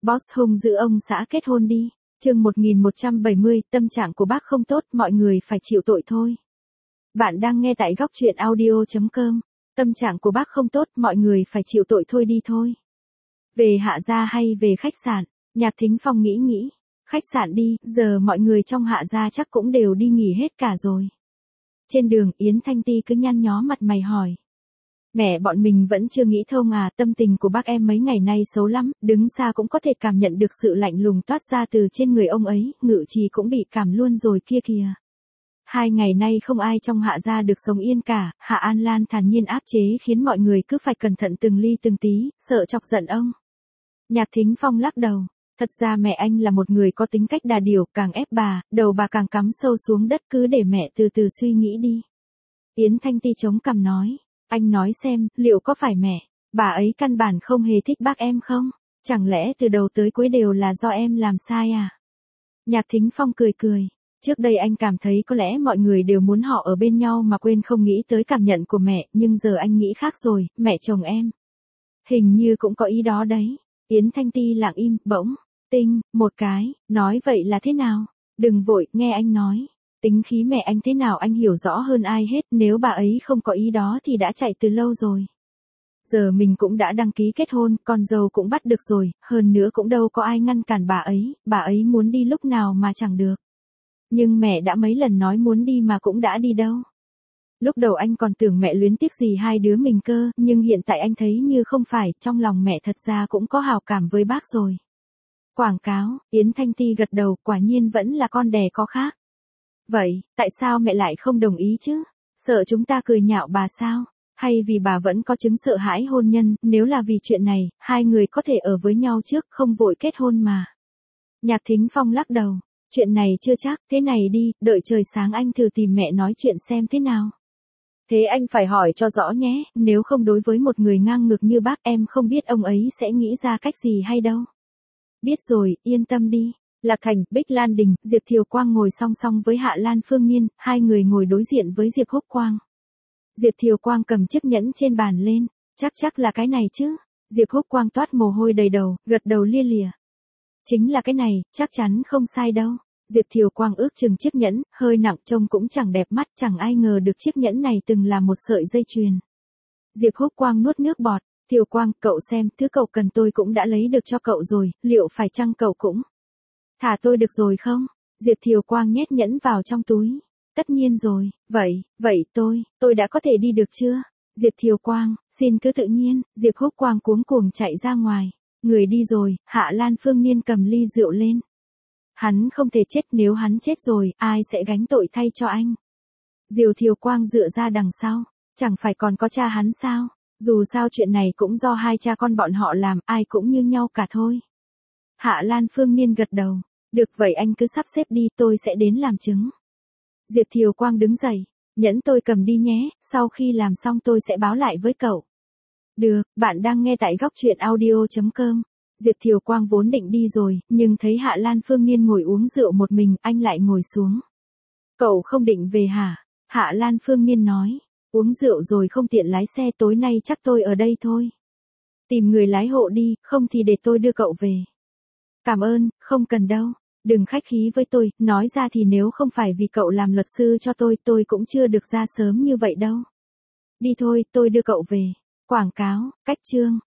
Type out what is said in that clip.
Boss hung giữ ông xã kết hôn đi. Chương 1170, tâm trạng của bác không tốt, mọi người phải chịu tội thôi. Bạn đang nghe tại góc truyện audio.com. Tâm trạng của bác không tốt, mọi người phải chịu tội thôi đi thôi. Về Hạ gia hay về khách sạn? Nhạc Thính Phong nghĩ. Khách sạn đi, giờ mọi người trong Hạ gia chắc cũng đều đi nghỉ hết cả rồi. Trên đường Yến Thanh Ti cứ nhăn nhó mặt mày hỏi. Mẹ bọn mình vẫn chưa nghĩ thông à, tâm tình của bác em mấy ngày nay xấu lắm, đứng xa cũng có thể cảm nhận được sự lạnh lùng toát ra từ trên người ông ấy, Ngự Trì cũng bị cảm luôn rồi kia kìa. 2 ngày nay không ai trong Hạ gia được sống yên cả, Hạ An Lan thản nhiên áp chế khiến mọi người cứ phải cẩn thận từng ly từng tí, sợ chọc giận ông. Nhạc Thính Phong lắc đầu. Thật ra mẹ anh là một người có tính cách đà điểu, càng ép bà, đầu bà càng cắm sâu xuống đất, cứ để mẹ từ từ suy nghĩ đi. Yến Thanh Ti chống cằm nói. Anh nói xem, liệu có phải bà ấy căn bản không hề thích bác em không? Chẳng lẽ từ đầu tới cuối đều là do em làm sai à? Nhạc Thính Phong cười. Trước đây anh cảm thấy có lẽ mọi người đều muốn họ ở bên nhau mà quên không nghĩ tới cảm nhận của mẹ, nhưng giờ anh nghĩ khác rồi, mẹ chồng em. Hình như cũng có ý đó đấy. Yến Thanh Ti lặng im, bỗng, tinh, một cái, nói vậy là thế nào? Đừng vội, nghe anh nói. Tính khí mẹ anh thế nào anh hiểu rõ hơn ai hết, nếu bà ấy không có ý đó thì đã chạy từ lâu rồi. Giờ mình cũng đã đăng ký kết hôn, con dâu cũng bắt được rồi, hơn nữa cũng đâu có ai ngăn cản bà ấy muốn đi lúc nào mà chẳng được. Nhưng mẹ đã mấy lần nói muốn đi mà cũng đã đi đâu. Lúc đầu anh còn tưởng mẹ luyến tiếc gì hai đứa mình cơ, nhưng hiện tại anh thấy như không phải, trong lòng mẹ thật ra cũng có hào cảm với bác rồi. Quảng cáo, Yến Thanh Ti gật đầu, quả nhiên vẫn là con đẻ có khác. Vậy, tại sao mẹ lại không đồng ý chứ? Sợ chúng ta cười nhạo bà sao? Hay vì bà vẫn có chứng sợ hãi hôn nhân, nếu là vì chuyện này, hai người có thể ở với nhau trước, không vội kết hôn mà. Nhạc Thính Phong lắc đầu, chuyện này chưa chắc, thế này đi, đợi trời sáng anh thử tìm mẹ nói chuyện xem thế nào. Thế anh phải hỏi cho rõ nhé, nếu không đối với một người ngang ngược như bác em không biết ông ấy sẽ nghĩ ra cách gì hay đâu. Biết rồi, yên tâm đi. Lạc Thành, Bích Lan Đình, Diệp Thiều Quang ngồi song song với Hạ Lan Phương Nhiên, hai người ngồi đối diện với Diệp Húc Quang. Diệp Thiều Quang cầm chiếc nhẫn trên bàn lên, chắc là cái này chứ. Diệp Húc Quang toát mồ hôi đầy đầu, gật đầu lia lịa. Chính là cái này, chắc chắn không sai đâu. Diệp Thiều Quang ước chừng chiếc nhẫn, hơi nặng trông cũng chẳng đẹp mắt, chẳng ai ngờ được chiếc nhẫn này từng là một sợi dây chuyền. Diệp Húc Quang nuốt nước bọt, Thiều Quang, cậu xem, thứ cậu cần tôi cũng đã lấy được cho cậu rồi, liệu phải chăng cậu cũng thả tôi được rồi không? Diệp Thiều Quang nhét nhẫn vào trong túi. Tất nhiên rồi, vậy tôi đã có thể đi được chưa? Diệp Thiều Quang, xin cứ tự nhiên, Diệp Húc Quang cuống cuồng chạy ra ngoài. Người đi rồi, Hạ Lan Phương Nhiên cầm ly rượu lên. Hắn không thể chết, nếu hắn chết rồi, ai sẽ gánh tội thay cho anh? Diệp Thiều Quang dựa ra đằng sau, chẳng phải còn có cha hắn sao? Dù sao chuyện này cũng do hai cha con bọn họ làm, ai cũng như nhau cả thôi. Hạ Lan Phương Nhiên gật đầu. Được vậy anh cứ sắp xếp đi, tôi sẽ đến làm chứng. Diệp Thiều Quang đứng dậy. Nhẫn tôi cầm đi nhé, sau khi làm xong tôi sẽ báo lại với cậu. Được, bạn đang nghe tại góc truyện audio.com. Diệp Thiều Quang vốn định đi rồi, nhưng thấy Hạ Lan Phương Nhiên ngồi uống rượu một mình, anh lại ngồi xuống. Cậu không định về hả? Hạ Lan Phương Nhiên nói. Uống rượu rồi không tiện lái xe, tối nay chắc tôi ở đây thôi. Tìm người lái hộ đi, không thì để tôi đưa cậu về. Cảm ơn, không cần đâu. Đừng khách khí với tôi, nói ra thì nếu không phải vì cậu làm luật sư cho tôi cũng chưa được ra sớm như vậy đâu. Đi thôi, tôi đưa cậu về. Quảng cáo, cách chương.